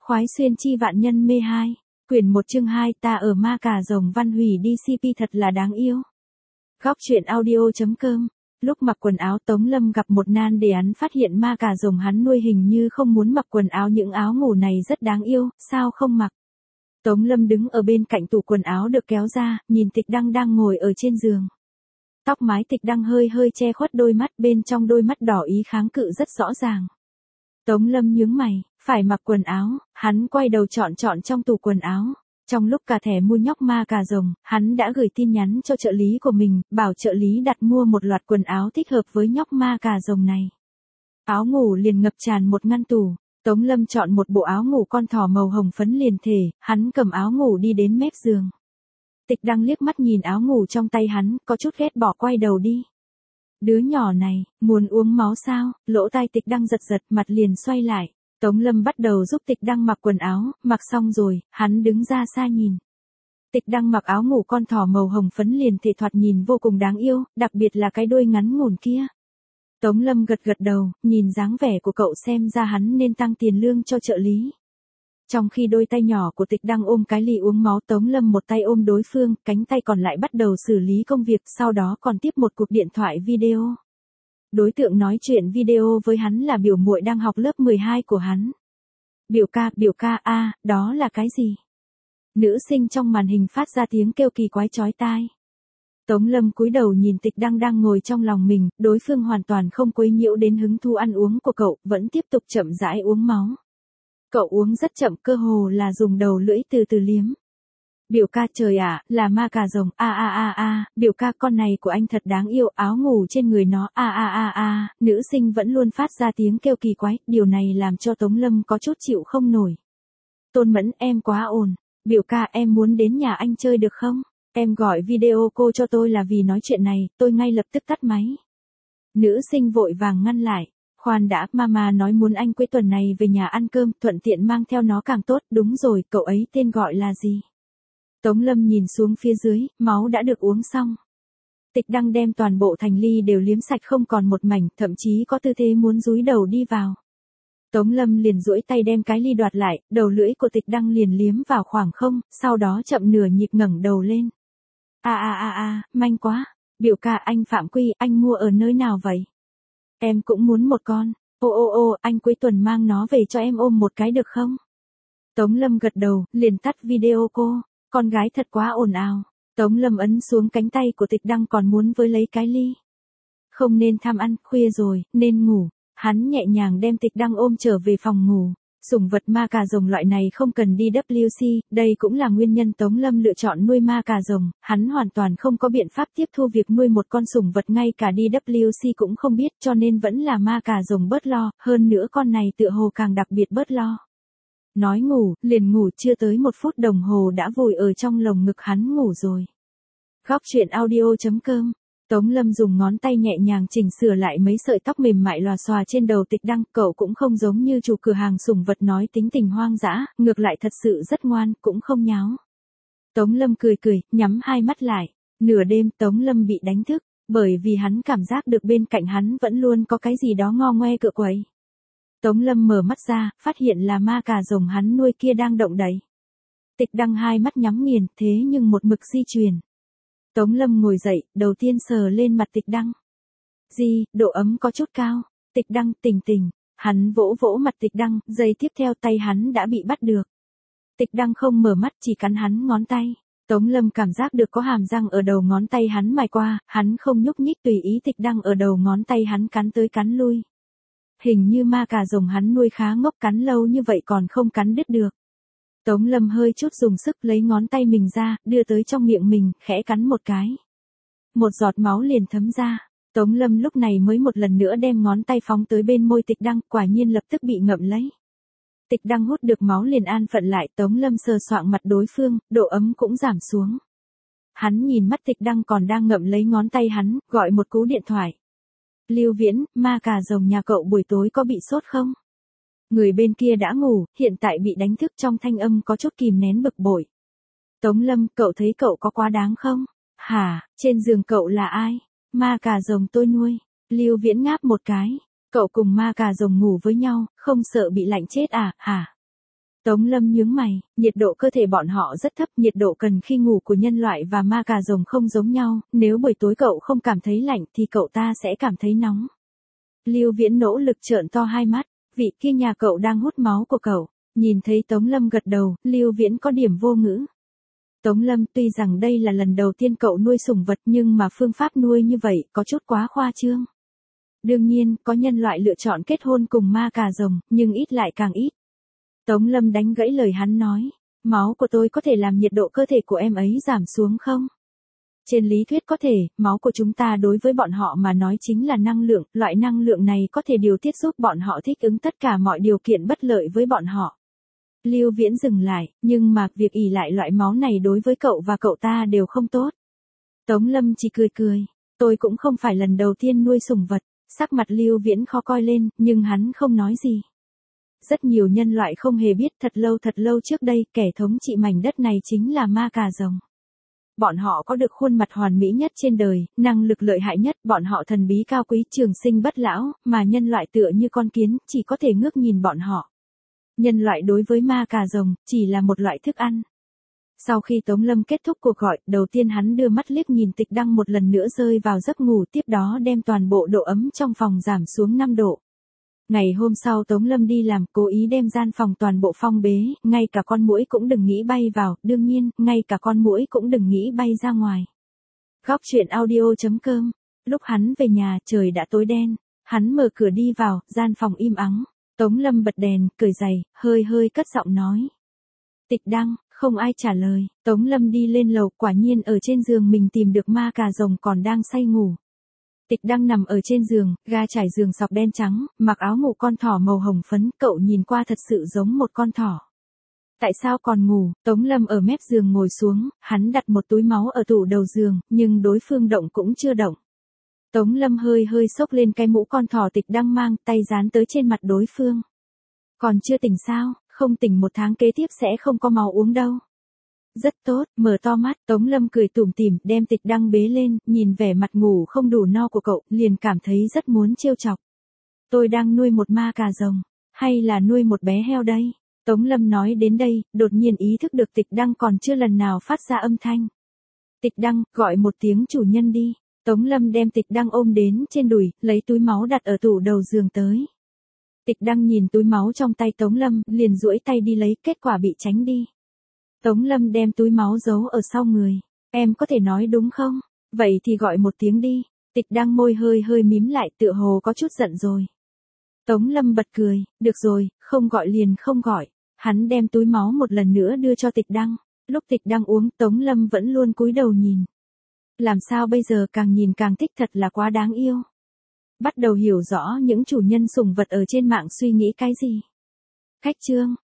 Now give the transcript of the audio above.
Khoái xuyên chi vạn nhân mê 2, quyển 1 chương 2 ta ở ma cà rồng văn hủy đi CP thật là đáng yêu. Góc truyện audio.com. Lúc mặc quần áo Tống Lâm gặp một nan đề hắn phát hiện ma cà rồng hắn nuôi hình như không muốn mặc quần áo, những áo ngủ này rất đáng yêu, sao không mặc. Tống Lâm đứng ở bên cạnh tủ quần áo được kéo ra, nhìn Tịch Đăng đang ngồi ở trên giường. Tóc mái Tịch Đăng hơi che khuất đôi mắt, bên trong đôi mắt đỏ ý kháng cự rất rõ ràng. Tống Lâm nhướng mày, phải mặc quần áo, hắn quay đầu chọn trong tủ quần áo. Trong lúc cả thẻ mua nhóc ma cà rồng, hắn đã gửi tin nhắn cho trợ lý của mình, bảo trợ lý đặt mua một loạt quần áo thích hợp với nhóc ma cà rồng này. Áo ngủ liền ngập tràn một ngăn tủ. Tống Lâm chọn một bộ áo ngủ con thỏ màu hồng phấn liền thể, hắn cầm áo ngủ đi đến mép giường. Tịch Đăng liếc mắt nhìn áo ngủ trong tay hắn, có chút ghét bỏ quay đầu đi. Đứa nhỏ này, muốn uống máu sao? Lỗ tai Tịch Đăng giật, mặt liền xoay lại. Tống Lâm bắt đầu giúp Tịch Đăng mặc quần áo, mặc xong rồi, hắn đứng ra xa nhìn. Tịch Đăng mặc áo ngủ con thỏ màu hồng phấn liền thể thoạt nhìn vô cùng đáng yêu, đặc biệt là cái đuôi ngắn ngủn kia. Tống Lâm gật đầu, nhìn dáng vẻ của cậu xem ra hắn nên tăng tiền lương cho trợ lý. Trong khi đôi tay nhỏ của Tịch Đăng ôm cái ly uống máu, Tống Lâm một tay ôm đối phương, cánh tay còn lại bắt đầu xử lý công việc, sau đó còn tiếp một cuộc điện thoại video. Đối tượng nói chuyện video với hắn là biểu muội đang học lớp 12 của hắn. Biểu ca đó là cái gì? Nữ sinh trong màn hình phát ra tiếng kêu kỳ quái chói tai. Tống Lâm cúi đầu nhìn Tịch Đăng đang ngồi trong lòng mình, đối phương hoàn toàn không quấy nhiễu đến hứng thú ăn uống của cậu, vẫn tiếp tục chậm rãi uống máu. Cậu uống rất chậm, cơ hồ là dùng đầu lưỡi từ từ liếm. Biểu ca trời ạ, là ma cà rồng, biểu ca con này của anh thật đáng yêu, áo ngủ trên người nó, nữ sinh vẫn luôn phát ra tiếng kêu kỳ quái, điều này làm cho Tống Lâm có chút chịu không nổi. Tôn Mẫn, em quá ồn, biểu ca em muốn đến nhà anh chơi được không? Em gọi video cô cho tôi là vì nói chuyện này, tôi ngay lập tức tắt máy. Nữ sinh vội vàng ngăn lại. Khoan đã, mama nói muốn anh cuối tuần này về nhà ăn cơm, thuận tiện mang theo nó càng tốt, đúng rồi, cậu ấy tên gọi là gì? Tống Lâm nhìn xuống phía dưới, máu đã được uống xong. Tịch Đăng đem toàn bộ thành ly đều liếm sạch không còn một mảnh, thậm chí có tư thế muốn dúi đầu đi vào. Tống Lâm liền duỗi tay đem cái ly đoạt lại, đầu lưỡi của Tịch Đăng liền liếm vào khoảng không, sau đó chậm nửa nhịp ngẩng đầu lên. Manh quá, biểu ca anh Phạm Quy, anh mua ở nơi nào vậy? Em cũng muốn một con. Anh cuối tuần mang nó về cho em ôm một cái được không? Tống Lâm gật đầu, liền tắt video cô. Con gái thật quá ồn ào. Tống Lâm ấn xuống cánh tay của Tịch Đăng còn muốn với lấy cái ly. Không nên tham ăn, khuya rồi, nên ngủ. Hắn nhẹ nhàng đem Tịch Đăng ôm trở về phòng ngủ. Sủng vật ma cà rồng loại này không cần đi WC, đây cũng là nguyên nhân Tống Lâm lựa chọn nuôi ma cà rồng, hắn hoàn toàn không có biện pháp tiếp thu việc nuôi một con sủng vật, ngay cả đi WC cũng không biết, cho nên vẫn là ma cà rồng bớt lo, hơn nữa con này tựa hồ càng đặc biệt bớt lo. Nói ngủ, liền ngủ, chưa tới 1 phút đồng hồ đã vùi ở trong lồng ngực hắn ngủ rồi. Góc truyện audio.com. Tống Lâm dùng ngón tay nhẹ nhàng chỉnh sửa lại mấy sợi tóc mềm mại lòa xòa trên đầu Tịch Đăng, cậu cũng không giống như chủ cửa hàng sủng vật nói tính tình hoang dã, ngược lại thật sự rất ngoan, cũng không nháo. Tống Lâm cười, nhắm hai mắt lại. Nửa đêm Tống Lâm bị đánh thức, bởi vì hắn cảm giác được bên cạnh hắn vẫn luôn có cái gì đó ngo ngoe cựa quậy. Tống Lâm mở mắt ra, phát hiện là ma cà rồng hắn nuôi kia đang động đậy. Tịch Đăng hai mắt nhắm nghiền, thế nhưng một mực di chuyển. Tống Lâm ngồi dậy, đầu tiên sờ lên mặt Tịch Đăng. Độ ấm có chút cao. Tịch Đăng, tỉnh. Hắn vỗ mặt Tịch Đăng, giây tiếp theo tay hắn đã bị bắt được. Tịch Đăng không mở mắt, chỉ cắn hắn ngón tay. Tống Lâm cảm giác được có hàm răng ở đầu ngón tay hắn mài qua, hắn không nhúc nhích, tùy ý Tịch Đăng ở đầu ngón tay hắn cắn tới cắn lui. Hình như ma cà rồng hắn nuôi khá ngốc, cắn lâu như vậy còn không cắn đứt được. Tống Lâm hơi chút dùng sức lấy ngón tay mình ra, đưa tới trong miệng mình, khẽ cắn một cái. Một giọt máu liền thấm ra. Tống Lâm lúc này mới một lần nữa đem ngón tay phóng tới bên môi Tịch Đăng, quả nhiên lập tức bị ngậm lấy. Tịch Đăng hút được máu liền an phận lại, Tống Lâm sờ soạng mặt đối phương, độ ấm cũng giảm xuống. Hắn nhìn mắt Tịch Đăng còn đang ngậm lấy ngón tay hắn, gọi một cú điện thoại. Lưu Viễn, ma cà rồng nhà cậu buổi tối có bị sốt không? Người bên kia đã ngủ, hiện tại bị đánh thức, trong thanh âm có chút kìm nén bực bội. Tống Lâm, cậu thấy cậu có quá đáng không? Hả, trên giường cậu là ai? Ma cà rồng tôi nuôi. Lưu Viễn ngáp một cái. Cậu cùng ma cà rồng ngủ với nhau, không sợ bị lạnh chết à, hả? Tống Lâm nhướng mày, nhiệt độ cơ thể bọn họ rất thấp, nhiệt độ cần khi ngủ của nhân loại và ma cà rồng không giống nhau, nếu buổi tối cậu không cảm thấy lạnh thì cậu ta sẽ cảm thấy nóng. Lưu Viễn nỗ lực trợn to hai mắt, vị kia nhà cậu đang hút máu của cậu. Nhìn thấy Tống Lâm gật đầu, Lưu Viễn có điểm vô ngữ. Tống Lâm, tuy rằng đây là lần đầu tiên cậu nuôi sủng vật nhưng mà phương pháp nuôi như vậy có chút quá khoa trương. Đương nhiên, có nhân loại lựa chọn kết hôn cùng ma cà rồng, nhưng ít lại càng ít. Tống Lâm đánh gãy lời hắn nói, máu của tôi có thể làm nhiệt độ cơ thể của em ấy giảm xuống không? Trên lý thuyết có thể, máu của chúng ta đối với bọn họ mà nói chính là năng lượng, loại năng lượng này có thể điều tiết giúp bọn họ thích ứng tất cả mọi điều kiện bất lợi với bọn họ. Lưu Viễn dừng lại, nhưng mà việc ỷ lại loại máu này đối với cậu và cậu ta đều không tốt. Tống Lâm chỉ cười cười, tôi cũng không phải lần đầu tiên nuôi sủng vật, sắc mặt Lưu Viễn khó coi lên, nhưng hắn không nói gì. Rất nhiều nhân loại không hề biết thật lâu trước đây, kẻ thống trị mảnh đất này chính là ma cà rồng. Bọn họ có được khuôn mặt hoàn mỹ nhất trên đời, năng lực lợi hại nhất, bọn họ thần bí cao quý trường sinh bất lão, mà nhân loại tựa như con kiến, chỉ có thể ngước nhìn bọn họ. Nhân loại đối với ma cà rồng, chỉ là một loại thức ăn. Sau khi Tống Lâm kết thúc cuộc gọi, đầu tiên hắn đưa mắt liếc nhìn Tịch Đăng một lần nữa rơi vào giấc ngủ, tiếp đó đem toàn bộ độ ấm trong phòng giảm xuống 5 độ. Ngày hôm sau Tống Lâm đi làm, cố ý đem gian phòng toàn bộ phong bế, ngay cả con muỗi cũng đừng nghĩ bay vào, đương nhiên, ngay cả con muỗi cũng đừng nghĩ bay ra ngoài. Góc truyện audio.com. Lúc hắn về nhà, trời đã tối đen, hắn mở cửa đi vào, gian phòng im ắng. Tống Lâm bật đèn, cởi giày, hơi cất giọng nói. Tịch Đăng, không ai trả lời. Tống Lâm đi lên lầu, quả nhiên ở trên giường mình tìm được ma cà rồng còn đang say ngủ. Tịch Đăng nằm ở trên giường, ga trải giường sọc đen trắng, mặc áo ngủ con thỏ màu hồng phấn, cậu nhìn qua thật sự giống một con thỏ. Tại sao còn ngủ? Tống Lâm ở mép giường ngồi xuống, hắn đặt một túi máu ở tủ đầu giường, nhưng đối phương động cũng chưa động. Tống Lâm hơi xốc lên cái mũ con thỏ Tịch Đăng mang, tay dán tới trên mặt đối phương. Còn chưa tỉnh sao? Không tỉnh 1 tháng kế tiếp sẽ không có máu uống đâu. Rất tốt, mở to mắt, Tống Lâm cười tủm tỉm, đem Tịch Đăng bế lên, nhìn vẻ mặt ngủ không đủ no của cậu, liền cảm thấy rất muốn trêu chọc. Tôi đang nuôi một ma cà rồng, hay là nuôi một bé heo đây? Tống Lâm nói đến đây, đột nhiên ý thức được Tịch Đăng còn chưa lần nào phát ra âm thanh. Tịch Đăng, gọi một tiếng chủ nhân đi. Tống Lâm đem Tịch Đăng ôm đến trên đùi, lấy túi máu đặt ở tủ đầu giường tới. Tịch Đăng nhìn túi máu trong tay Tống Lâm, liền duỗi tay đi lấy, kết quả bị tránh đi. Tống Lâm đem túi máu giấu ở sau người. Em có thể nói đúng không? Vậy thì gọi một tiếng đi. Tịch Đăng môi hơi mím lại, tựa hồ có chút giận rồi. Tống Lâm bật cười, được rồi, không gọi liền không gọi. Hắn đem túi máu một lần nữa đưa cho Tịch Đăng. Lúc Tịch Đăng uống, Tống Lâm vẫn luôn cúi đầu nhìn. Làm sao bây giờ càng nhìn càng thích, thật là quá đáng yêu. Bắt đầu hiểu rõ những chủ nhân sủng vật ở trên mạng suy nghĩ cái gì. Khách chương.